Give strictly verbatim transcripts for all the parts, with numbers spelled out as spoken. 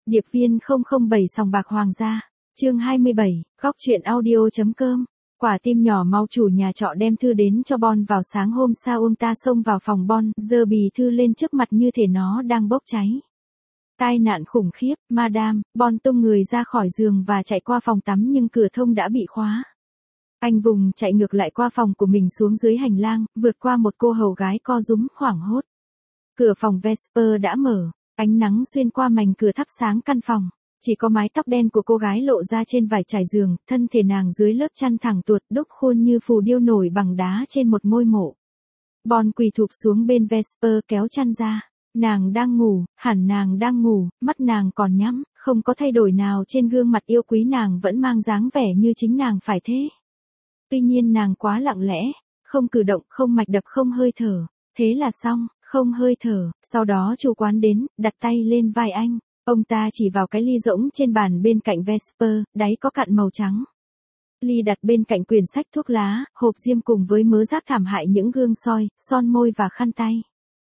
Điệp viên không không bảy sòng bạc Hoàng gia. Chương hai mươi bảy, góc truyện audio.com. Quả tim nhỏ mau chủ nhà trọ đem thư đến cho Bon vào sáng hôm sau ông ta xông vào phòng Bon, giơ bì thư lên trước mặt như thể nó đang bốc cháy. Tai nạn khủng khiếp, Madame, Bon tung người ra khỏi giường và chạy qua phòng tắm nhưng cửa thông đã bị khóa. Anh vùng chạy ngược lại qua phòng của mình xuống dưới hành lang, vượt qua một cô hầu gái co rúm, hoảng hốt. Cửa phòng Vesper đã mở, ánh nắng xuyên qua mảnh cửa thắp sáng căn phòng. Chỉ có mái tóc đen của cô gái lộ ra trên vải trải giường, thân thể nàng dưới lớp chăn thẳng tuột đúc khuôn như phù điêu nổi bằng đá trên một ngôi mộ. Bon quỳ thụp xuống bên Vesper kéo chăn ra. Nàng đang ngủ, hẳn nàng đang ngủ, mắt nàng còn nhắm, không có thay đổi nào trên gương mặt yêu quý nàng vẫn mang dáng vẻ như chính nàng phải thế. Tuy nhiên nàng quá lặng lẽ, không cử động, không mạch đập, không hơi thở. Thế là xong, không hơi thở, sau đó chủ quán đến, đặt tay lên vai anh. Ông ta chỉ vào cái ly rỗng trên bàn bên cạnh Vesper, đáy có cặn màu trắng. Ly đặt bên cạnh quyển sách thuốc lá, hộp diêm cùng với mớ rác thảm hại những gương soi, son môi và khăn tay.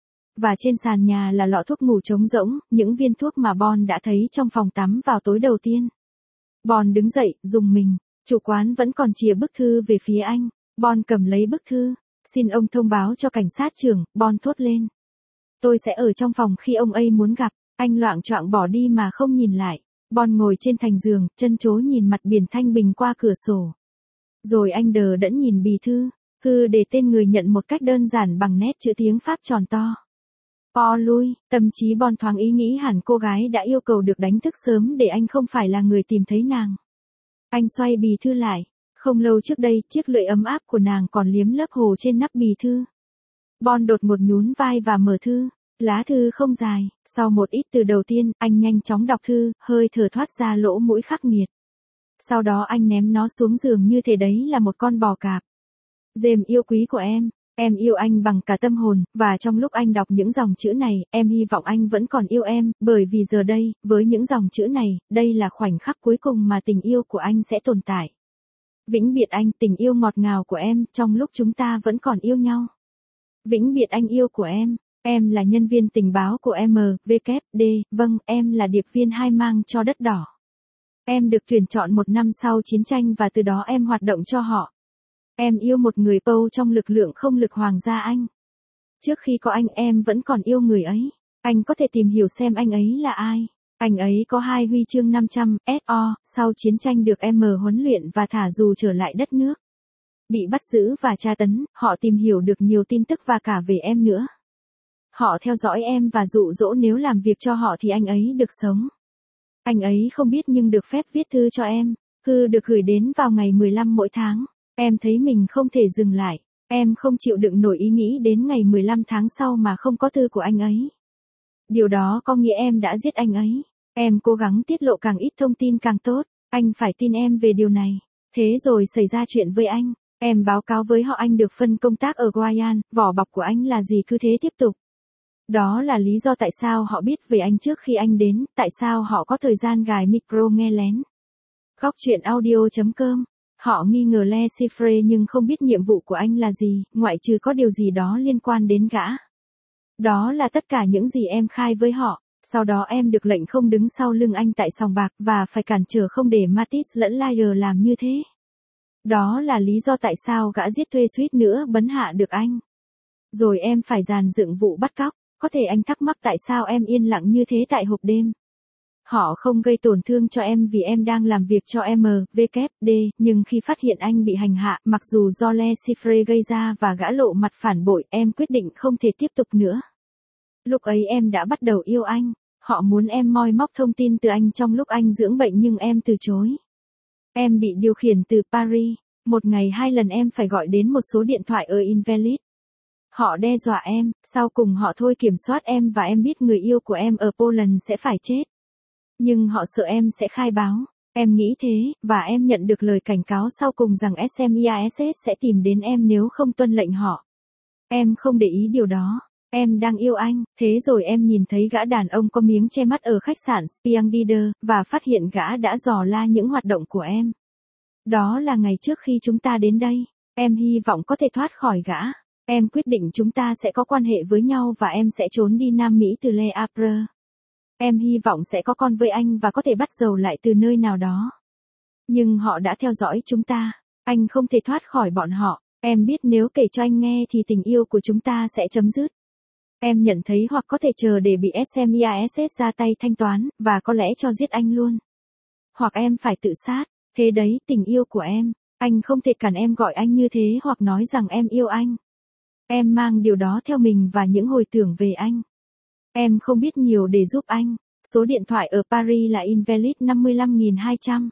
Và trên sàn nhà là lọ thuốc ngủ trống rỗng, những viên thuốc mà Bon đã thấy trong phòng tắm vào tối đầu tiên. Bon đứng dậy, rùng mình, chủ quán vẫn còn chìa bức thư về phía anh. Bon cầm lấy bức thư, xin ông thông báo cho cảnh sát trưởng, Bon thốt lên. Tôi sẽ ở trong phòng khi ông ấy muốn gặp. Anh loạng choạng bỏ đi mà không nhìn lại. Bon ngồi trên thành giường, chân chối nhìn mặt biển thanh bình qua cửa sổ. Rồi anh đờ đẫn nhìn bì thư. Thư để tên người nhận một cách đơn giản bằng nét chữ tiếng Pháp tròn to. Paul lui, tâm trí Bon thoáng ý nghĩ hẳn cô gái đã yêu cầu được đánh thức sớm để anh không phải là người tìm thấy nàng. Anh xoay bì thư lại. Không lâu trước đây, chiếc lưỡi ấm áp của nàng còn liếm lớp hồ trên nắp bì thư. Bon đột ngột nhún vai và mở thư. Lá thư không dài, sau một ít từ đầu tiên, anh nhanh chóng đọc thư, hơi thở thoát ra lỗ mũi khắc nghiệt. Sau đó anh ném nó xuống giường như thế đấy là một con bò cạp. James yêu quý của em, em yêu anh bằng cả tâm hồn, và trong lúc anh đọc những dòng chữ này, em hy vọng anh vẫn còn yêu em, bởi vì giờ đây, với những dòng chữ này, đây là khoảnh khắc cuối cùng mà tình yêu của anh sẽ tồn tại. Vĩnh biệt anh, tình yêu ngọt ngào của em, trong lúc chúng ta vẫn còn yêu nhau. Vĩnh biệt anh yêu của em. Em là nhân viên tình báo của em vê kép đê, vâng, em là điệp viên hai mang cho đất đỏ. Em được tuyển chọn một năm sau chiến tranh và từ đó em hoạt động cho họ. Em yêu một người Pâu trong lực lượng không lực Hoàng gia Anh. Trước khi có anh em vẫn còn yêu người ấy. Anh có thể tìm hiểu xem anh ấy là ai. Anh ấy có hai huy chương năm trăm S O, sau chiến tranh được em huấn luyện và thả dù trở lại đất nước. Bị bắt giữ và tra tấn, họ tìm hiểu được nhiều tin tức và cả về em nữa. Họ theo dõi em và dụ dỗ nếu làm việc cho họ thì anh ấy được sống. Anh ấy không biết nhưng được phép viết thư cho em. Thư được gửi đến vào ngày mười lăm mỗi tháng. Em thấy mình không thể dừng lại. Em không chịu đựng nổi ý nghĩ đến ngày mười lăm tháng sau mà không có thư của anh ấy. Điều đó có nghĩa em đã giết anh ấy. Em cố gắng tiết lộ càng ít thông tin càng tốt. Anh phải tin em về điều này. Thế rồi xảy ra chuyện với anh. Em báo cáo với họ anh được phân công tác ở Guayan. Vỏ bọc của anh là gì cứ thế tiếp tục. Đó là lý do tại sao họ biết về anh trước khi anh đến, tại sao họ có thời gian gài micro nghe lén. Góc truyện audio.com. Họ nghi ngờ Le Chiffre nhưng không biết nhiệm vụ của anh là gì, ngoại trừ có điều gì đó liên quan đến gã. Đó là tất cả những gì em khai với họ. Sau đó em được lệnh không đứng sau lưng anh tại sòng bạc và phải cản trở không để Matisse lẫn Layer làm như thế. Đó là lý do tại sao gã giết thuê suýt nữa bấn hạ được anh. Rồi em phải dàn dựng vụ bắt cóc. Có thể anh thắc mắc tại sao em yên lặng như thế tại hộp đêm. Họ không gây tổn thương cho em vì em đang làm việc cho em vê kép đê, nhưng khi phát hiện anh bị hành hạ, mặc dù do Le Chiffre gây ra và gã lộ mặt phản bội, em quyết định không thể tiếp tục nữa. Lúc ấy em đã bắt đầu yêu anh. Họ muốn em moi móc thông tin từ anh trong lúc anh dưỡng bệnh nhưng em từ chối. Em bị điều khiển từ Paris. Một ngày hai lần em phải gọi đến một số điện thoại ở Invalid. Họ đe dọa em, sau cùng họ thôi kiểm soát em và em biết người yêu của em ở Poland sẽ phải chết. Nhưng họ sợ em sẽ khai báo. Em nghĩ thế, và em nhận được lời cảnh cáo sau cùng rằng SMIASS sẽ tìm đến em nếu không tuân lệnh họ. Em không để ý điều đó. Em đang yêu anh, thế rồi em nhìn thấy gã đàn ông có miếng che mắt ở khách sạn Spiangdider, và phát hiện gã đã dò la những hoạt động của em. Đó là ngày trước khi chúng ta đến đây. Em hy vọng có thể thoát khỏi gã. Em quyết định chúng ta sẽ có quan hệ với nhau và em sẽ trốn đi Nam Mỹ từ Le Havre. Em hy vọng sẽ có con với anh và có thể bắt đầu lại từ nơi nào đó. Nhưng họ đã theo dõi chúng ta. Anh không thể thoát khỏi bọn họ. Em biết nếu kể cho anh nghe thì tình yêu của chúng ta sẽ chấm dứt. Em nhận thấy hoặc có thể chờ để bị SMIASS ra tay thanh toán, và có lẽ cho giết anh luôn. Hoặc em phải tự sát. Thế đấy, tình yêu của em. Anh không thể cản em gọi anh như thế hoặc nói rằng em yêu anh. Em mang điều đó theo mình và những hồi tưởng về anh. Em không biết nhiều để giúp anh. Số điện thoại ở Paris là Invalid năm mươi lăm nghìn hai trăm.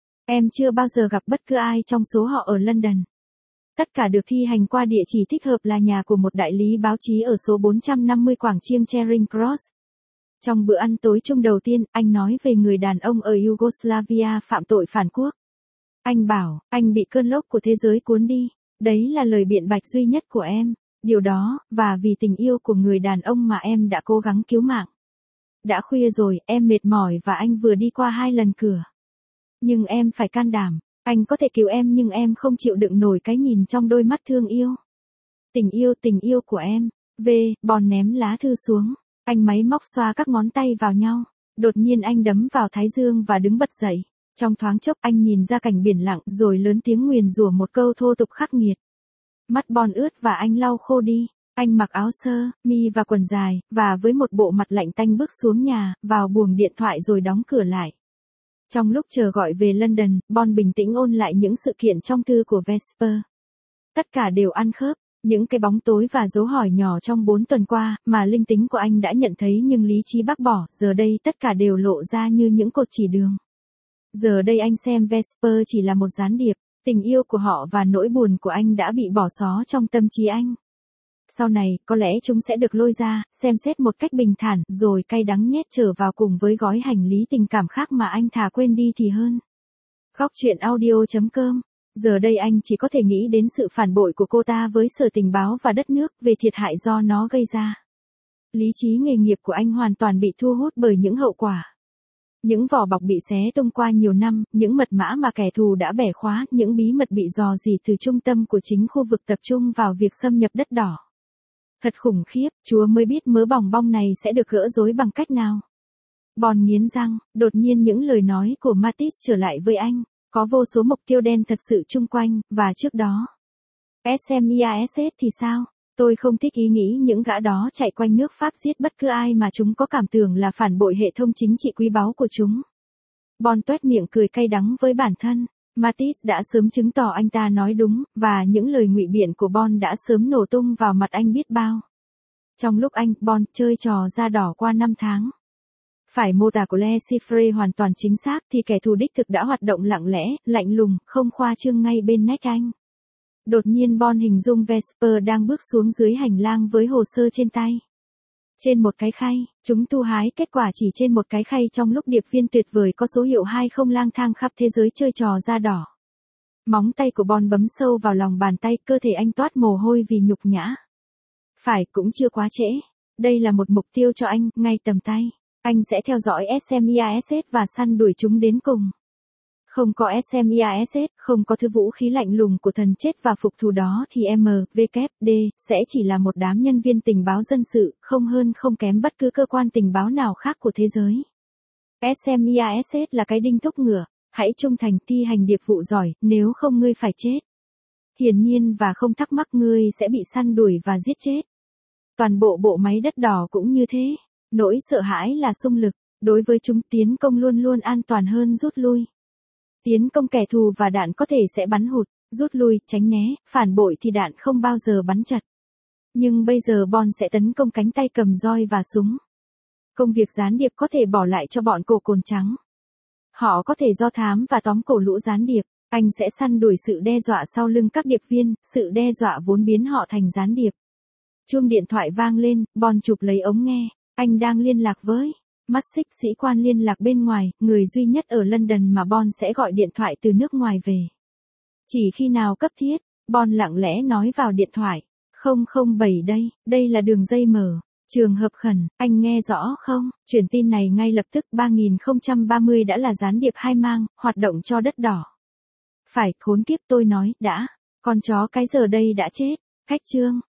Em chưa bao giờ gặp bất cứ ai trong số họ ở London. Tất cả được thi hành qua địa chỉ thích hợp là nhà của một đại lý báo chí ở số bốn trăm năm mươi Quảng Chiêng Charing Cross. Trong bữa ăn tối chung đầu tiên, anh nói về người đàn ông ở Yugoslavia phạm tội phản quốc. Anh bảo, anh bị cơn lốc của thế giới cuốn đi. Đấy là lời biện bạch duy nhất của em. Điều đó, và vì tình yêu của người đàn ông mà em đã cố gắng cứu mạng. Đã khuya rồi, em mệt mỏi và anh vừa đi qua hai lần cửa. Nhưng em phải can đảm. Anh có thể cứu em nhưng em không chịu đựng nổi cái nhìn trong đôi mắt thương yêu. Tình yêu, tình yêu của em. V. Bòn ném lá thư xuống. Anh máy móc xoa các ngón tay vào nhau. Đột nhiên anh đấm vào thái dương và đứng bật dậy. Trong thoáng chốc anh nhìn ra cảnh biển lặng rồi lớn tiếng nguyền rủa một câu thô tục khắc nghiệt. Mắt Bon ướt và anh lau khô đi. Anh mặc áo sơ, mi và quần dài, và với một bộ mặt lạnh tanh bước xuống nhà, vào buồng điện thoại rồi đóng cửa lại. Trong lúc chờ gọi về London, Bon bình tĩnh ôn lại những sự kiện trong thư của Vesper. Tất cả đều ăn khớp, những cái bóng tối và dấu hỏi nhỏ trong bốn tuần qua, mà linh tính của anh đã nhận thấy nhưng lý trí bác bỏ, giờ đây tất cả đều lộ ra như những cột chỉ đường. Giờ đây anh xem Vesper chỉ là một gián điệp, tình yêu của họ và nỗi buồn của anh đã bị bỏ xó trong tâm trí anh. Sau này, có lẽ chúng sẽ được lôi ra, xem xét một cách bình thản, rồi cay đắng nhét trở vào cùng với gói hành lý tình cảm khác mà anh thà quên đi thì hơn. Góc truyện audio chấm com. Giờ đây anh chỉ có thể nghĩ đến sự phản bội của cô ta với sở tình báo và đất nước về thiệt hại do nó gây ra. Lý trí nghề nghiệp của anh hoàn toàn bị thu hút bởi những hậu quả. Những vỏ bọc bị xé tung qua nhiều năm, những mật mã mà kẻ thù đã bẻ khóa, những bí mật bị dò dỉ từ trung tâm của chính khu vực tập trung vào việc xâm nhập đất đỏ. Thật khủng khiếp, Chúa mới biết mớ bòng bong này sẽ được gỡ rối bằng cách nào. Bon nghiến răng, đột nhiên những lời nói của Matisse trở lại với anh, có vô số mục tiêu đen thật sự chung quanh, và trước đó. SMIASS thì sao? Tôi không thích ý nghĩ những gã đó chạy quanh nước Pháp giết bất cứ ai mà chúng có cảm tưởng là phản bội hệ thống chính trị quý báu của chúng. Bon tuét miệng cười cay đắng với bản thân. Matisse đã sớm chứng tỏ anh ta nói đúng, và những lời ngụy biện của Bon đã sớm nổ tung vào mặt anh biết bao. Trong lúc anh, Bon, chơi trò da đỏ qua năm tháng. Phải mô tả của Le Chiffre hoàn toàn chính xác thì kẻ thù đích thực đã hoạt động lặng lẽ, lạnh lùng, không khoa trương ngay bên nách anh. Đột nhiên Bon hình dung Vesper đang bước xuống dưới hành lang với hồ sơ trên tay. Trên một cái khay, chúng thu hái kết quả chỉ trên một cái khay trong lúc điệp viên tuyệt vời có số hiệu hai không lang thang khắp thế giới chơi trò da đỏ. Móng tay của Bon bấm sâu vào lòng bàn tay, cơ thể anh toát mồ hôi vì nhục nhã. Phải, cũng chưa quá trễ. Đây là một mục tiêu cho anh, ngay tầm tay. Anh sẽ theo dõi SMIASS và săn đuổi chúng đến cùng. Không có SMIASS, không có thứ vũ khí lạnh lùng của thần chết và phục thù đó thì em vê kép đê sẽ chỉ là một đám nhân viên tình báo dân sự, không hơn không kém bất cứ cơ quan tình báo nào khác của thế giới. SMIASS là cái đinh thúc ngựa, hãy trung thành thi hành điệp vụ giỏi, nếu không ngươi phải chết. Hiển nhiên và không thắc mắc ngươi sẽ bị săn đuổi và giết chết. Toàn bộ bộ máy đất đỏ cũng như thế. Nỗi sợ hãi là xung lực, đối với chúng tiến công luôn luôn an toàn hơn rút lui. Tiến công kẻ thù và đạn có thể sẽ bắn hụt, rút lui, tránh né, phản bội thì đạn không bao giờ bắn chật. Nhưng bây giờ Bon sẽ tấn công cánh tay cầm roi và súng. Công việc gián điệp có thể bỏ lại cho bọn cổ cồn trắng. Họ có thể do thám và tóm cổ lũ gián điệp, anh sẽ săn đuổi sự đe dọa sau lưng các điệp viên, sự đe dọa vốn biến họ thành gián điệp. Chuông điện thoại vang lên, Bon chụp lấy ống nghe. Anh đang liên lạc với mắt xích sĩ quan liên lạc bên ngoài, người duy nhất ở London mà Bon sẽ gọi điện thoại từ nước ngoài về. Chỉ khi nào cấp thiết, Bon lặng lẽ nói vào điện thoại. không không bảy đây, đây là đường dây mở. Trường hợp khẩn, anh nghe rõ không? Truyền tin này ngay lập tức. Ba nghìn không trăm ba mươi đã là gián điệp hai mang, hoạt động cho đất đỏ. Phải, khốn kiếp tôi nói, đã. Con chó cái giờ đây đã chết. Cách chương.